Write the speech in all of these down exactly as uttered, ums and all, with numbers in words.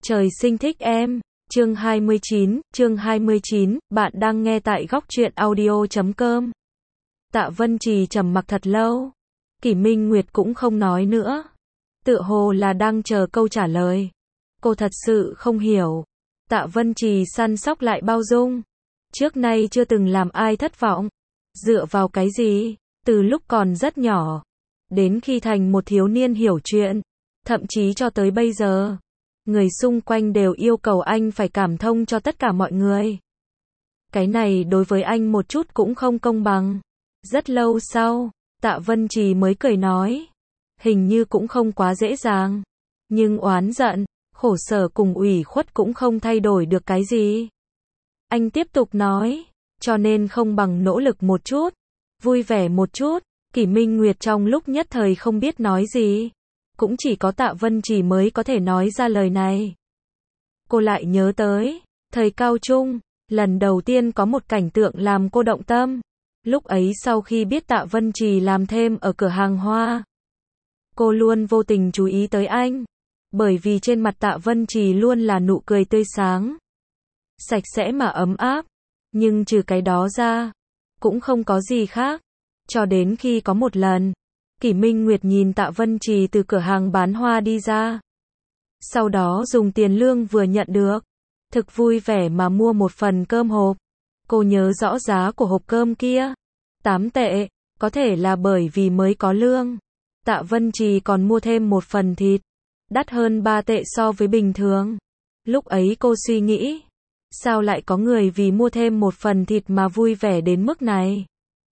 Trời sinh thích em. Chương hai mươi chín, chương hai mươi chín, bạn đang nghe tại góc truyện audio chấm com. Tạ Vân Trì trầm mặc thật lâu. Kỷ Minh Nguyệt cũng không nói nữa. Tựa hồ là đang chờ câu trả lời. Cô thật sự không hiểu. Tạ Vân Trì săn sóc lại bao dung. Trước nay chưa từng làm ai thất vọng. Dựa vào cái gì? Từ lúc còn rất nhỏ, đến khi thành một thiếu niên hiểu chuyện, thậm chí cho tới bây giờ, người xung quanh đều yêu cầu anh phải cảm thông cho tất cả mọi người. Cái này đối với anh một chút cũng không công bằng. Rất lâu sau, Tạ Vân Trì mới cười nói, hình như cũng không quá dễ dàng, nhưng oán giận, khổ sở cùng ủy khuất cũng không thay đổi được cái gì. Anh tiếp tục nói, cho nên không bằng nỗ lực một chút, vui vẻ một chút. Kỷ Minh Nguyệt trong lúc nhất thời không biết nói gì. Cũng chỉ có Tạ Vân Trì mới có thể nói ra lời này. Cô lại nhớ tới, thời cao trung, lần đầu tiên có một cảnh tượng làm cô động tâm. Lúc ấy sau khi biết Tạ Vân Trì làm thêm ở cửa hàng hoa, cô luôn vô tình chú ý tới anh. Bởi vì trên mặt Tạ Vân Trì luôn là nụ cười tươi sáng, sạch sẽ mà ấm áp. Nhưng trừ cái đó ra, cũng không có gì khác. Cho đến khi có một lần, Kỷ Minh Nguyệt nhìn Tạ Vân Trì từ cửa hàng bán hoa đi ra. Sau đó dùng tiền lương vừa nhận được, thực vui vẻ mà mua một phần cơm hộp. Cô nhớ rõ giá của hộp cơm kia, tám tệ, có thể là bởi vì mới có lương. Tạ Vân Trì còn mua thêm một phần thịt, đắt hơn ba tệ so với bình thường. Lúc ấy cô suy nghĩ, sao lại có người vì mua thêm một phần thịt mà vui vẻ đến mức này?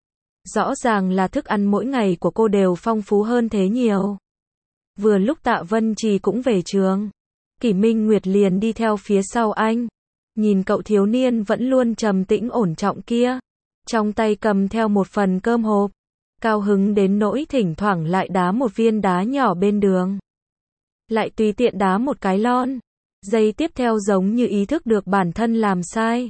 Rõ ràng là thức ăn mỗi ngày của cô đều phong phú hơn thế nhiều. Vừa lúc Tạ Vân Trì cũng về trường, Kỷ Minh Nguyệt liền đi theo phía sau anh. Nhìn cậu thiếu niên vẫn luôn trầm tĩnh ổn trọng kia, trong tay cầm theo một phần cơm hộp, cao hứng đến nỗi thỉnh thoảng lại đá một viên đá nhỏ bên đường. Lại tùy tiện đá một cái lon. Giây tiếp theo giống như ý thức được bản thân làm sai,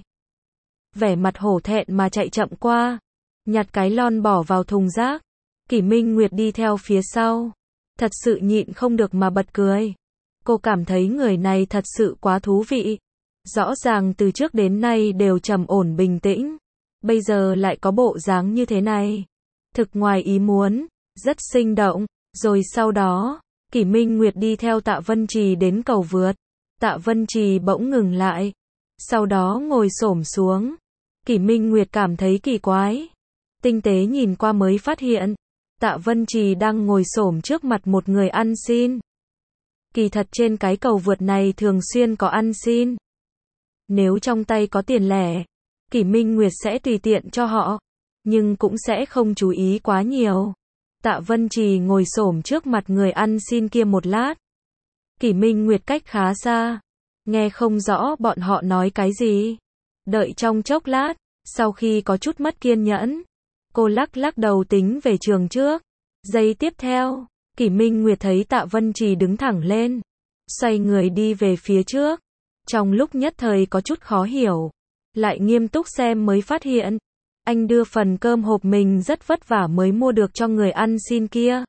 vẻ mặt hổ thẹn mà chạy chậm qua, nhặt cái lon bỏ vào thùng rác. Kỷ Minh Nguyệt đi theo phía sau, thật sự nhịn không được mà bật cười. Cô cảm thấy người này thật sự quá thú vị. Rõ ràng từ trước đến nay đều trầm ổn bình tĩnh, bây giờ lại có bộ dáng như thế này. Thực ngoài ý muốn, rất sinh động. Rồi sau đó, Kỷ Minh Nguyệt đi theo Tạ Vân Trì đến cầu vượt. Tạ Vân Trì bỗng ngừng lại, sau đó ngồi xổm xuống. Kỷ Minh Nguyệt cảm thấy kỳ quái, tinh tế nhìn qua mới phát hiện, Tạ Vân Trì đang ngồi xổm trước mặt một người ăn xin. Kỳ thật trên cái cầu vượt này thường xuyên có ăn xin. Nếu trong tay có tiền lẻ, Kỷ Minh Nguyệt sẽ tùy tiện cho họ, nhưng cũng sẽ không chú ý quá nhiều. Tạ Vân Trì ngồi xổm trước mặt người ăn xin kia một lát. Kỷ Minh Nguyệt cách khá xa, nghe không rõ bọn họ nói cái gì. Đợi trong chốc lát, sau khi có chút mất kiên nhẫn, cô lắc lắc đầu tính về trường trước. Giây tiếp theo, Kỷ Minh Nguyệt thấy Tạ Vân Trì đứng thẳng lên, xoay người đi về phía trước. Trong lúc nhất thời có chút khó hiểu, lại nghiêm túc xem mới phát hiện, anh đưa phần cơm hộp mình rất vất vả mới mua được cho người ăn xin kia.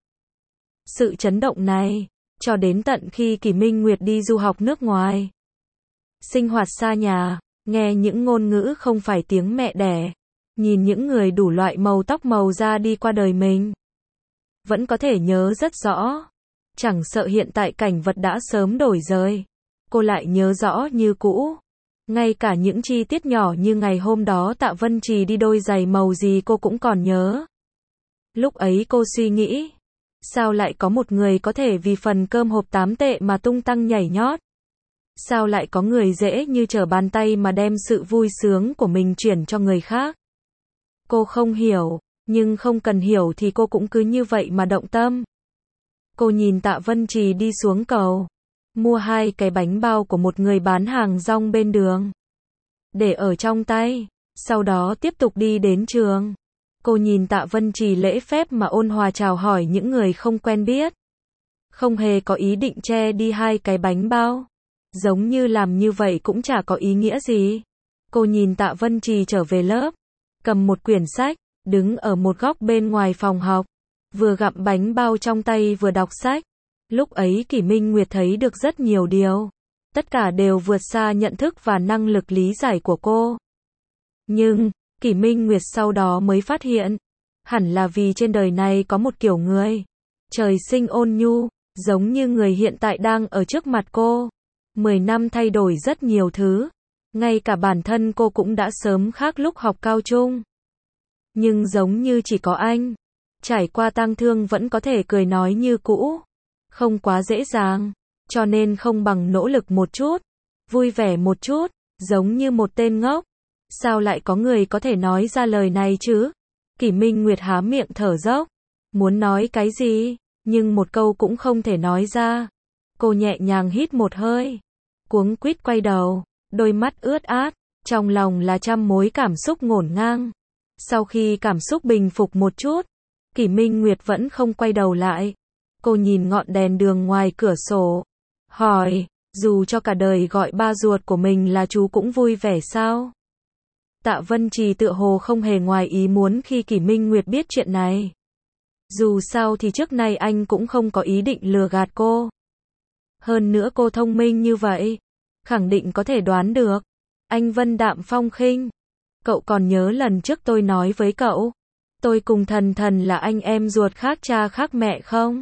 Sự chấn động này, cho đến tận khi Kỷ Minh Nguyệt đi du học nước ngoài, sinh hoạt xa nhà, nghe những ngôn ngữ không phải tiếng mẹ đẻ, nhìn những người đủ loại màu tóc màu da đi qua đời mình, vẫn có thể nhớ rất rõ. Chẳng sợ hiện tại cảnh vật đã sớm đổi rời, cô lại nhớ rõ như cũ. Ngay cả những chi tiết nhỏ như ngày hôm đó Tạ Vân Trì đi đôi giày màu gì cô cũng còn nhớ. Lúc ấy cô suy nghĩ, sao lại có một người có thể vì phần cơm hộp tám tệ mà tung tăng nhảy nhót? Sao lại có người dễ như trở bàn tay mà đem sự vui sướng của mình chuyển cho người khác? Cô không hiểu, nhưng không cần hiểu thì cô cũng cứ như vậy mà động tâm. Cô nhìn Tạ Vân Trì đi xuống cầu, mua hai cái bánh bao của một người bán hàng rong bên đường, để ở trong tay, sau đó tiếp tục đi đến trường. Cô nhìn Tạ Vân Trì lễ phép mà ôn hòa chào hỏi những người không quen biết, không hề có ý định che đi hai cái bánh bao, giống như làm như vậy cũng chả có ý nghĩa gì. Cô nhìn Tạ Vân Trì trở về lớp, cầm một quyển sách, đứng ở một góc bên ngoài phòng học, vừa gặm bánh bao trong tay vừa đọc sách. Lúc ấy Kỷ Minh Nguyệt thấy được rất nhiều điều. Tất cả đều vượt xa nhận thức và năng lực lý giải của cô. Nhưng, Kỷ Minh Nguyệt sau đó mới phát hiện, hẳn là vì trên đời này có một kiểu người, trời sinh ôn nhu, giống như người hiện tại đang ở trước mặt cô. Mười năm thay đổi rất nhiều thứ, ngay cả bản thân cô cũng đã sớm khác lúc học cao trung. Nhưng giống như chỉ có anh, trải qua tang thương vẫn có thể cười nói như cũ. Không quá dễ dàng, cho nên không bằng nỗ lực một chút, vui vẻ một chút, giống như một tên ngốc. Sao lại có người có thể nói ra lời này chứ? Kỷ Minh Nguyệt há miệng thở dốc, muốn nói cái gì, nhưng một câu cũng không thể nói ra. Cô nhẹ nhàng hít một hơi, cuống quýt quay đầu, đôi mắt ướt át, trong lòng là trăm mối cảm xúc ngổn ngang. Sau khi cảm xúc bình phục một chút, Kỷ Minh Nguyệt vẫn không quay đầu lại. Cô nhìn ngọn đèn đường ngoài cửa sổ, hỏi, dù cho cả đời gọi ba ruột của mình là chú cũng vui vẻ sao? Tạ Vân Trì tựa hồ không hề ngoài ý muốn khi Kỷ Minh Nguyệt biết chuyện này. Dù sao thì trước nay anh cũng không có ý định lừa gạt cô. Hơn nữa cô thông minh như vậy, khẳng định có thể đoán được. Anh vân đạm phong khinh. Cậu còn nhớ lần trước tôi nói với cậu, tôi cùng Thần Thần là anh em ruột khác cha khác mẹ không?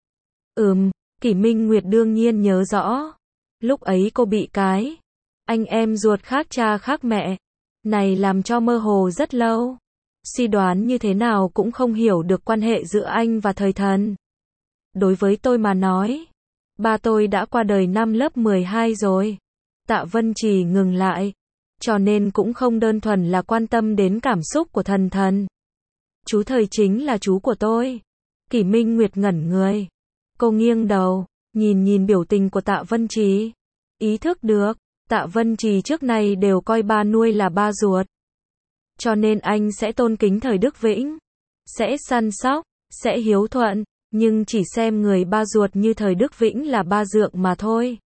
Ừm, Kỷ Minh Nguyệt đương nhiên nhớ rõ. Lúc ấy cô bị cái anh em ruột khác cha khác mẹ này làm cho mơ hồ rất lâu. Suy đoán như thế nào cũng không hiểu được quan hệ giữa anh và Thời Thần. Đối với tôi mà nói, ba tôi đã qua đời năm lớp mười hai rồi. Tạ Vân Trì ngừng lại, cho nên cũng không đơn thuần là quan tâm đến cảm xúc của Thần Thần. Chú Thời chính là chú của tôi. Kỷ Minh Nguyệt ngẩn người. Cô nghiêng đầu, nhìn nhìn biểu tình của Tạ Vân Trì. Ý thức được, Tạ Vân Trì trước nay đều coi ba nuôi là ba ruột. Cho nên anh sẽ tôn kính Thời Đức Vĩnh, sẽ săn sóc, sẽ hiếu thuận, nhưng chỉ xem người ba ruột như Thời Đức Vĩnh là ba dượng mà thôi.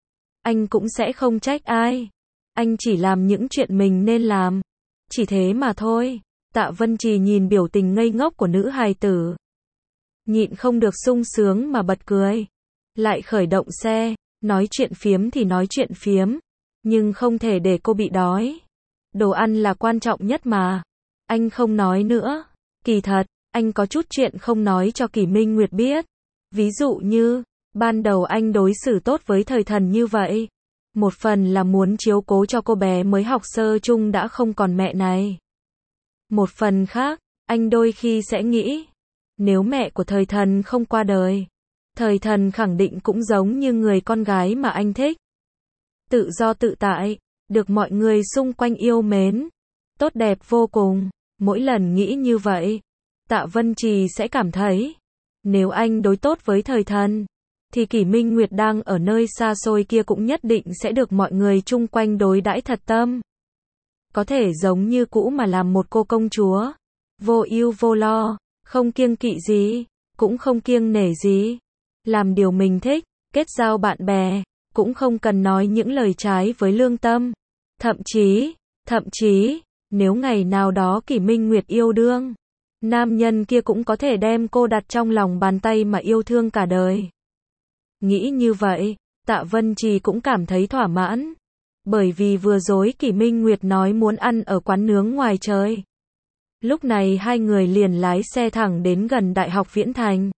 Anh cũng sẽ không trách ai. Anh chỉ làm những chuyện mình nên làm. Chỉ thế mà thôi. Tạ Vân Trì nhìn biểu tình ngây ngốc của nữ hài tử, nhịn không được sung sướng mà bật cười. Lại khởi động xe, nói chuyện phiếm thì nói chuyện phiếm, nhưng không thể để cô bị đói. Đồ ăn là quan trọng nhất mà. Anh không nói nữa. Kỳ thật, anh có chút chuyện không nói cho Kỷ Minh Nguyệt biết. Ví dụ như, ban đầu anh đối xử tốt với Thời Thần như vậy. Một phần là muốn chiếu cố cho cô bé mới học sơ chung đã không còn mẹ này. Một phần khác, anh đôi khi sẽ nghĩ, nếu mẹ của Thời Thần không qua đời, Thời Thần khẳng định cũng giống như người con gái mà anh thích. Tự do tự tại, được mọi người xung quanh yêu mến, tốt đẹp vô cùng. Mỗi lần nghĩ như vậy, Tạ Vân Trì sẽ cảm thấy, nếu anh đối tốt với Thời Thần, thì Kỷ Minh Nguyệt đang ở nơi xa xôi kia cũng nhất định sẽ được mọi người chung quanh đối đãi thật tâm. Có thể giống như cũ mà làm một cô công chúa, vô ưu vô lo, không kiêng kỵ gì, cũng không kiêng nể gì, làm điều mình thích, kết giao bạn bè, cũng không cần nói những lời trái với lương tâm. Thậm chí, thậm chí, nếu ngày nào đó Kỷ Minh Nguyệt yêu đương, nam nhân kia cũng có thể đem cô đặt trong lòng bàn tay mà yêu thương cả đời. Nghĩ như vậy, Tạ Vân Trì cũng cảm thấy thỏa mãn. Bởi vì vừa rồi Kỷ Minh Nguyệt nói muốn ăn ở quán nướng ngoài trời. Lúc này hai người liền lái xe thẳng đến gần Đại học Viễn Thành.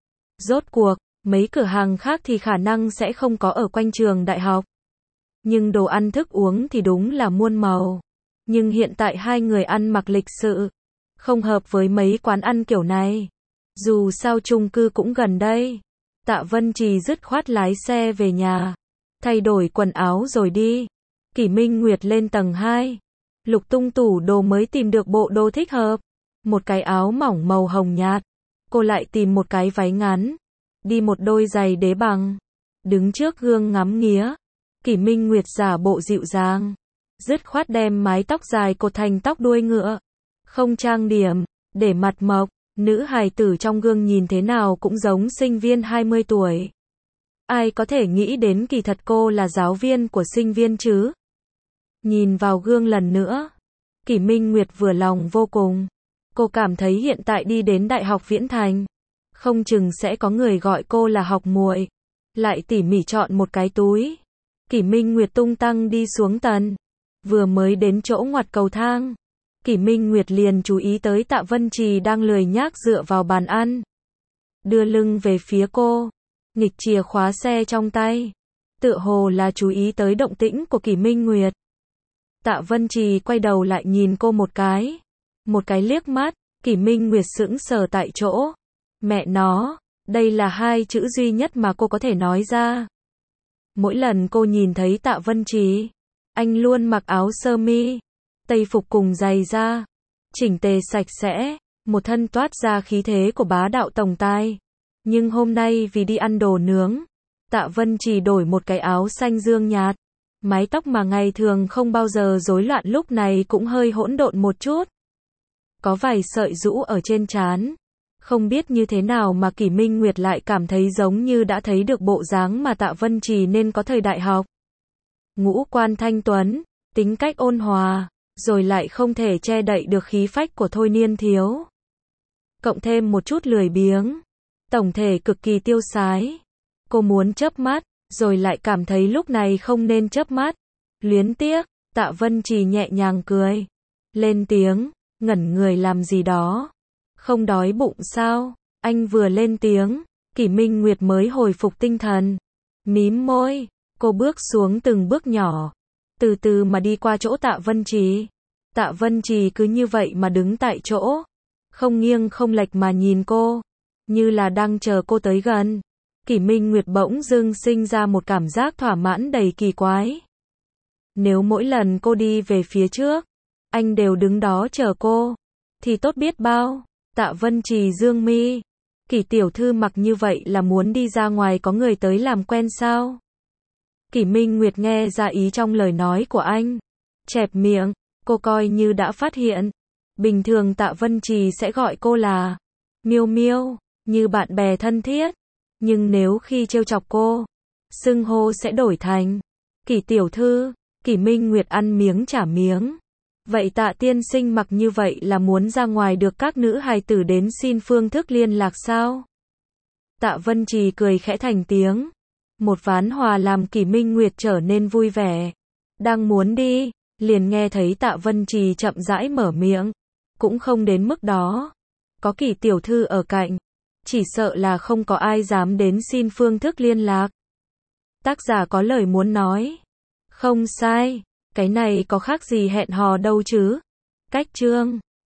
Rốt cuộc, mấy cửa hàng khác thì khả năng sẽ không có ở quanh trường đại học. Nhưng đồ ăn thức uống thì đúng là muôn màu. Nhưng hiện tại hai người ăn mặc lịch sự, không hợp với mấy quán ăn kiểu này. Dù sao chung cư cũng gần đây. Tạ Vân Trì dứt khoát lái xe về nhà, thay đổi quần áo rồi đi. Kỷ Minh Nguyệt lên tầng hai, lục tung tủ đồ mới tìm được bộ đồ thích hợp. Một cái áo mỏng màu hồng nhạt. Cô lại tìm một cái váy ngắn, đi một đôi giày đế bằng. Đứng trước gương ngắm nghía, Kỷ Minh Nguyệt giả bộ dịu dàng, dứt khoát đem mái tóc dài cột thành tóc đuôi ngựa. Không trang điểm, để mặt mộc. Nữ hài tử trong gương nhìn thế nào cũng giống sinh viên hai mươi tuổi. Ai có thể nghĩ đến kỳ thật cô là giáo viên của sinh viên chứ? Nhìn vào gương lần nữa, Kỷ Minh Nguyệt vừa lòng vô cùng. Cô cảm thấy hiện tại đi đến Đại học Viễn Thành, không chừng sẽ có người gọi cô là học muội, lại tỉ mỉ chọn một cái túi. Kỷ Minh Nguyệt tung tăng đi xuống tầng. Vừa mới đến chỗ ngoặt cầu thang, Kỷ Minh Nguyệt liền chú ý tới Tạ Vân Trì đang lười nhác dựa vào bàn ăn, đưa lưng về phía cô, nghịch chìa khóa xe trong tay, tựa hồ là chú ý tới động tĩnh của Kỷ Minh Nguyệt. Tạ Vân Trì quay đầu lại nhìn cô một cái, một cái liếc mắt, Kỷ Minh Nguyệt sững sờ tại chỗ. Mẹ nó, đây là hai chữ duy nhất mà cô có thể nói ra. Mỗi lần cô nhìn thấy Tạ Vân Trì, anh luôn mặc áo sơ mi, tây phục cùng giày da, chỉnh tề sạch sẽ, một thân toát ra khí thế của bá đạo tổng tài. Nhưng hôm nay vì đi ăn đồ nướng, Tạ Vân Trì đổi một cái áo xanh dương nhạt, mái tóc mà ngày thường không bao giờ rối loạn lúc này cũng hơi hỗn độn một chút. Có vài sợi rũ ở trên trán. Không biết như thế nào mà Kỷ Minh Nguyệt lại cảm thấy giống như đã thấy được bộ dáng mà Tạ Vân Trì nên có thời đại học. Ngũ quan thanh tuấn, tính cách ôn hòa, rồi lại không thể che đậy được khí phách của thôi niên thiếu. Cộng thêm một chút lười biếng, tổng thể cực kỳ tiêu sái. Cô muốn chớp mắt, rồi lại cảm thấy lúc này không nên chớp mắt. Luyến tiếc, Tạ Vân Trì nhẹ nhàng cười, lên tiếng, ngẩn người làm gì đó. Không đói bụng sao? Anh vừa lên tiếng, Kỷ Minh Nguyệt mới hồi phục tinh thần. Mím môi, cô bước xuống từng bước nhỏ, từ từ mà đi qua chỗ Tạ Vân Trì. Tạ Vân Trì cứ như vậy mà đứng tại chỗ, không nghiêng không lệch mà nhìn cô, như là đang chờ cô tới gần. Kỷ Minh Nguyệt bỗng dưng sinh ra một cảm giác thỏa mãn đầy kỳ quái. Nếu mỗi lần cô đi về phía trước, anh đều đứng đó chờ cô, thì tốt biết bao. Tạ Vân Trì dương mi, Kỷ tiểu thư mặc như vậy là muốn đi ra ngoài có người tới làm quen sao? Kỷ Minh Nguyệt nghe ra ý trong lời nói của anh, chẹp miệng, cô coi như đã phát hiện. Bình thường Tạ Vân Trì sẽ gọi cô là Miêu Miêu, như bạn bè thân thiết, nhưng nếu khi trêu chọc cô, xưng hô sẽ đổi thành Kỷ tiểu thư. Kỷ Minh Nguyệt ăn miếng trả miếng. Vậy Tạ tiên sinh mặc như vậy là muốn ra ngoài được các nữ hài tử đến xin phương thức liên lạc sao? Tạ Vân Trì cười khẽ thành tiếng. Một ván hòa làm Kỷ Minh Nguyệt trở nên vui vẻ. Đang muốn đi, liền nghe thấy Tạ Vân Trì chậm rãi mở miệng. Cũng không đến mức đó. Có Kỷ tiểu thư ở cạnh, chỉ sợ là không có ai dám đến xin phương thức liên lạc. Tác giả có lời muốn nói. Không sai. Cái này có khác gì hẹn hò đâu chứ. Cách chương